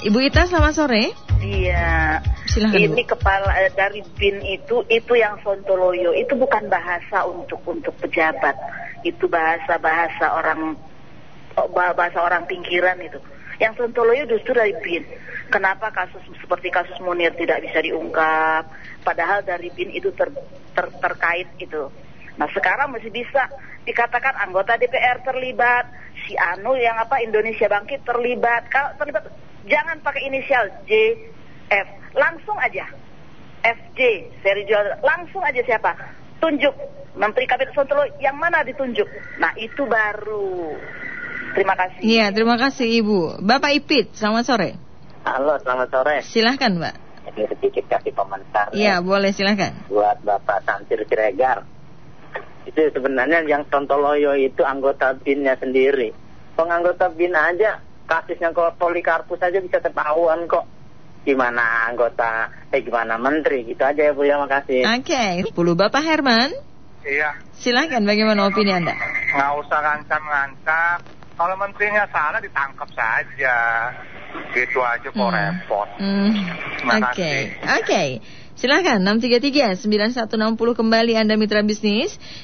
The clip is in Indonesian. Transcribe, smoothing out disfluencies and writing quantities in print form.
Ibu Ita, selamat sore. Iya. Silahkan, ini Bu. kepala dari BIN itu yang sontoloyo. Itu bukan bahasa untuk pejabat. Itu bahasa orang pinggiran itu. Yang sontoloyo justru dari BIN. Kenapa kasus seperti kasus Munir tidak bisa diungkap? Padahal dari BIN itu terkait itu. Nah sekarang masih bisa dikatakan anggota DPR terlibat, si Anu yang Indonesia Bangkit terlibat. Kalau terlibat jangan pakai inisial J, F, langsung aja FJ, seri jual, langsung aja siapa? Tunjuk Menteri Kabinet Sontoloyo yang mana ditunjuk. Nah itu baru. Terima kasih. Iya, terima kasih Ibu. Bapak Ipit, selamat sore. Halo, selamat sore. Silahkan, Mbak. Ini sedikit kasih komentar. Iya, boleh, silahkan. Buat Bapak Sansir Siregar. Itu sebenarnya yang sontoloyo itu anggota BIN-nya sendiri. Penganggota BIN aja, kasusnya ke Polikarpus aja bisa ketahuan kok. Gimana gimana menteri, gitu aja ya Bu, ya, makasih. Oke, 10 Bapak Herman. Iya, Silahkan, bagaimana opini Anda? nggak usah ngancam-ngancam. Kalau menterinya salah ditangkap saja. Gitu aja kok repot. Terima kasih. Oke. Silahkan 633-9160 kembali Anda mitra bisnis.